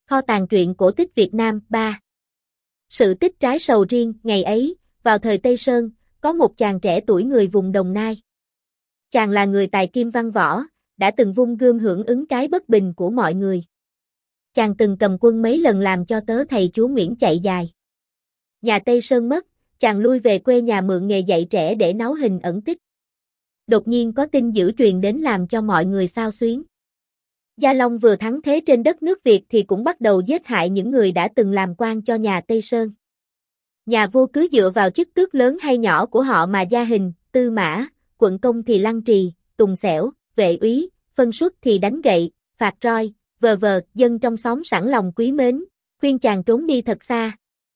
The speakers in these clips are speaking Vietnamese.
Kho tàng truyện cổ tích Việt Nam 3. Sự tích trái sầu riêng. Ngày ấy, vào thời Tây Sơn, có một chàng trẻ tuổi người vùng Đồng Nai. Chàng là người tài kim văn võ, đã từng vung gươm hưởng ứng cái bất bình của mọi người. Chàng từng cầm quân mấy lần làm cho tớ thầy chúa Nguyễn chạy dài. Nhà Tây Sơn mất, chàng lui về quê nhà mượn nghề dạy trẻ để náo hình ẩn tích. Đột nhiên có tin dữ truyền đến làm cho mọi người xao xuyến. Gia Long vừa thắng thế trên đất nước Việt thì cũng bắt đầu giết hại những người đã từng làm quan cho nhà Tây Sơn. Nhà vua cứ dựa vào chức tước lớn hay nhỏ của họ mà gia hình, tư mã, quận công thì lăng trì, tùng xẻo, vệ úy, phân suất thì đánh gậy, phạt roi, dân trong xóm sẵn lòng quý mến, khuyên chàng trốn đi thật xa.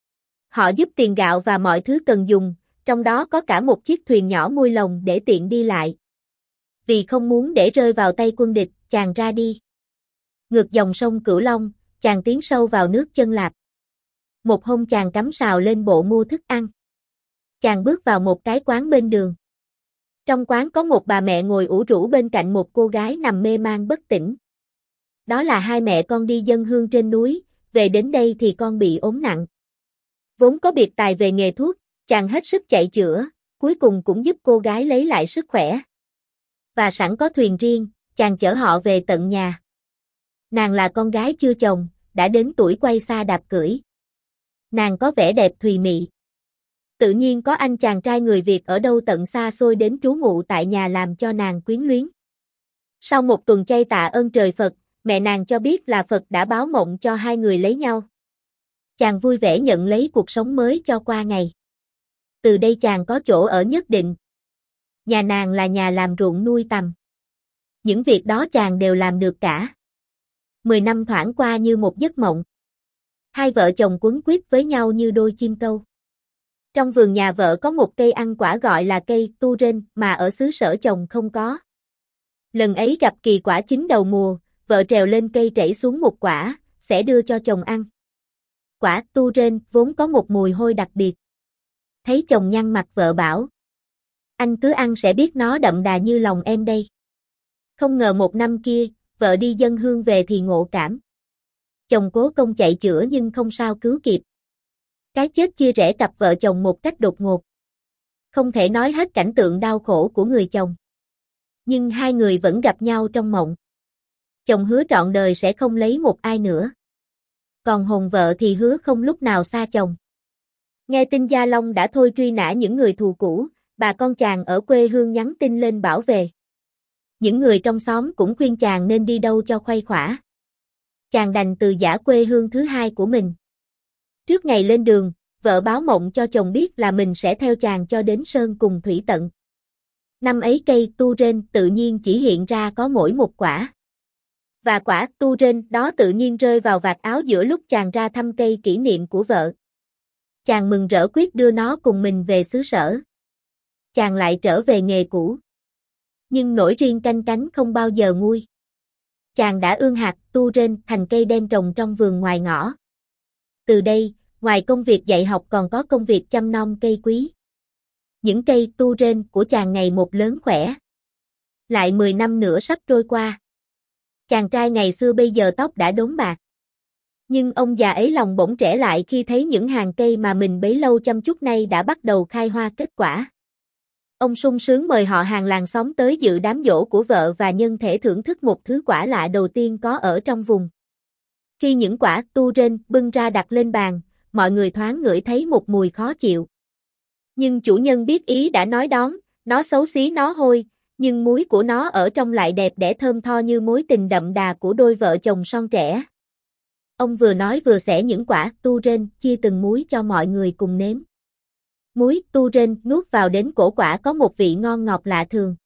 Họ giúp tiền gạo và mọi thứ cần dùng, trong đó có cả một chiếc thuyền nhỏ mui lồng để tiện đi lại. Vì không muốn để rơi vào tay quân địch, chàng ra đi. Ngược dòng sông Cửu Long, chàng tiến sâu vào nước Chân Lạp. Một hôm chàng cắm sào lên bộ mua thức ăn. Chàng bước vào một cái quán bên đường. Trong quán có một bà mẹ ngồi ủ rũ bên cạnh một cô gái nằm mê man bất tỉnh. Đó là hai mẹ con đi dâng hương trên núi, về đến đây thì con bị ốm nặng. Vốn có biệt tài về nghề thuốc, chàng hết sức chạy chữa, cuối cùng cũng giúp cô gái lấy lại sức khỏe. Và sẵn có thuyền riêng, chàng chở họ về tận nhà. Nàng là con gái chưa chồng, đã đến tuổi quay xa đạp cưỡi. Nàng có vẻ đẹp thùy mị. Tự nhiên có anh chàng trai người Việt ở đâu tận xa xôi đến trú ngụ tại nhà làm cho nàng quyến luyến. Sau một tuần chay tạ ơn trời Phật, mẹ nàng cho biết là Phật đã báo mộng cho hai người lấy nhau. Chàng vui vẻ nhận lấy cuộc sống mới cho qua ngày. Từ đây chàng có chỗ ở nhất định. Nhà nàng là nhà làm ruộng nuôi tầm. Những việc đó chàng đều làm được cả. 10 năm thoảng qua như một giấc mộng. Hai vợ chồng quấn quýt với nhau như đôi chim câu. Trong vườn nhà vợ có một cây ăn quả gọi là cây tu rên mà ở xứ Sở chồng không có. Lần ấy gặp kỳ quả chín đầu mùa, vợ trèo lên cây trảy xuống một quả, sẽ đưa cho chồng ăn. Quả tu rên vốn có một mùi hôi đặc biệt. Thấy chồng nhăn mặt vợ bảo: "Anh cứ ăn sẽ biết nó đậm đà như lòng em đây." Không ngờ một năm kia, vợ đi dâng hương về thì ngộ cảm. Chồng cố công chạy chữa nhưng không sao cứu kịp. Cái chết chia rẽ cặp vợ chồng một cách đột ngột. Không thể nói hết cảnh tượng đau khổ của người chồng. Nhưng hai người vẫn gặp nhau trong mộng. Chồng hứa trọn đời sẽ không lấy một ai nữa. Còn hồn vợ thì hứa không lúc nào xa chồng. Nghe tin Gia Long đã thôi truy nã những người thù cũ, bà con chàng ở quê hương nhắn tin lên bảo về. Những người trong xóm cũng khuyên chàng nên đi đâu cho khuây khỏa. Chàng đành từ giã quê hương thứ hai của mình. Trước ngày lên đường, vợ báo mộng cho chồng biết là mình sẽ theo chàng cho đến sơn cùng thủy tận. Năm ấy cây tu rên tự nhiên chỉ hiện ra có mỗi một quả. Và quả tu rên đó tự nhiên rơi vào vạt áo giữa lúc chàng ra thăm cây kỷ niệm của vợ. Chàng mừng rỡ quyết đưa nó cùng mình về xứ Sở. Chàng lại trở về nghề cũ. Nhưng nổi riêng canh cánh không bao giờ nguôi. Chàng đã ươm hạt tu rên thành cây đem trồng trong vườn ngoài ngõ. Từ đây, ngoài công việc dạy học còn có công việc chăm nom cây quý. Những cây tu rên của chàng ngày một lớn khỏe. Lại 10 năm nữa sắp trôi qua. Chàng trai ngày xưa bây giờ tóc đã đốm bạc. Nhưng ông già ấy lòng bỗng trẻ lại khi thấy những hàng cây mà mình bấy lâu chăm chút nay đã bắt đầu khai hoa kết quả. Ông sung sướng mời họ hàng làng xóm tới dự đám giỗ của vợ và nhân thể thưởng thức một thứ quả lạ đầu tiên có ở trong vùng. Khi những quả tu rên bưng ra đặt lên bàn, mọi người thoáng ngửi thấy một mùi khó chịu. Nhưng chủ nhân biết ý đã nói đón, nó xấu xí nó hôi, nhưng muối của nó ở trong lại đẹp đẽ thơm tho như mối tình đậm đà của đôi vợ chồng son trẻ. Ông vừa nói vừa xẻ những quả tu rên chia từng muối cho mọi người cùng nếm. Muối tu rên nuốt vào đến cổ quả có một vị ngon ngọt lạ thường.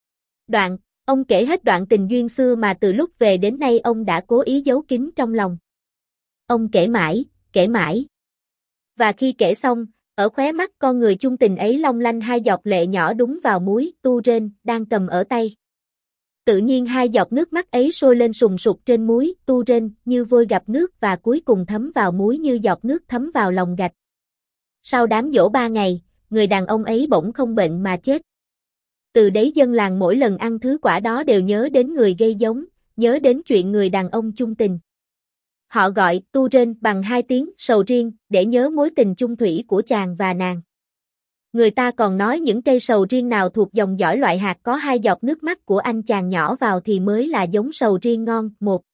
Ông kể hết đoạn tình duyên xưa mà từ lúc về đến nay ông đã cố ý giấu kín trong lòng. Ông kể mãi. Và khi kể xong, ở khóe mắt con người chung tình ấy long lanh hai giọt lệ nhỏ đúng vào muối tu rên đang cầm ở tay. Tự nhiên hai giọt nước mắt ấy sôi lên sùng sục trên muối tu rên như vôi gặp nước và cuối cùng thấm vào muối như giọt nước thấm vào lòng gạch. Sau đám giỗ 3 ngày, người đàn ông ấy bỗng không bệnh mà chết. Từ đấy dân làng mỗi lần ăn thứ quả đó đều nhớ đến người gây giống, nhớ đến chuyện người đàn ông chung tình. Họ gọi tu rên bằng hai tiếng sầu riêng để nhớ mối tình chung thủy của chàng và nàng. Người ta còn nói những cây sầu riêng nào thuộc dòng dõi loại hạt có hai giọt nước mắt của anh chàng nhỏ vào thì mới là giống sầu riêng ngon. Một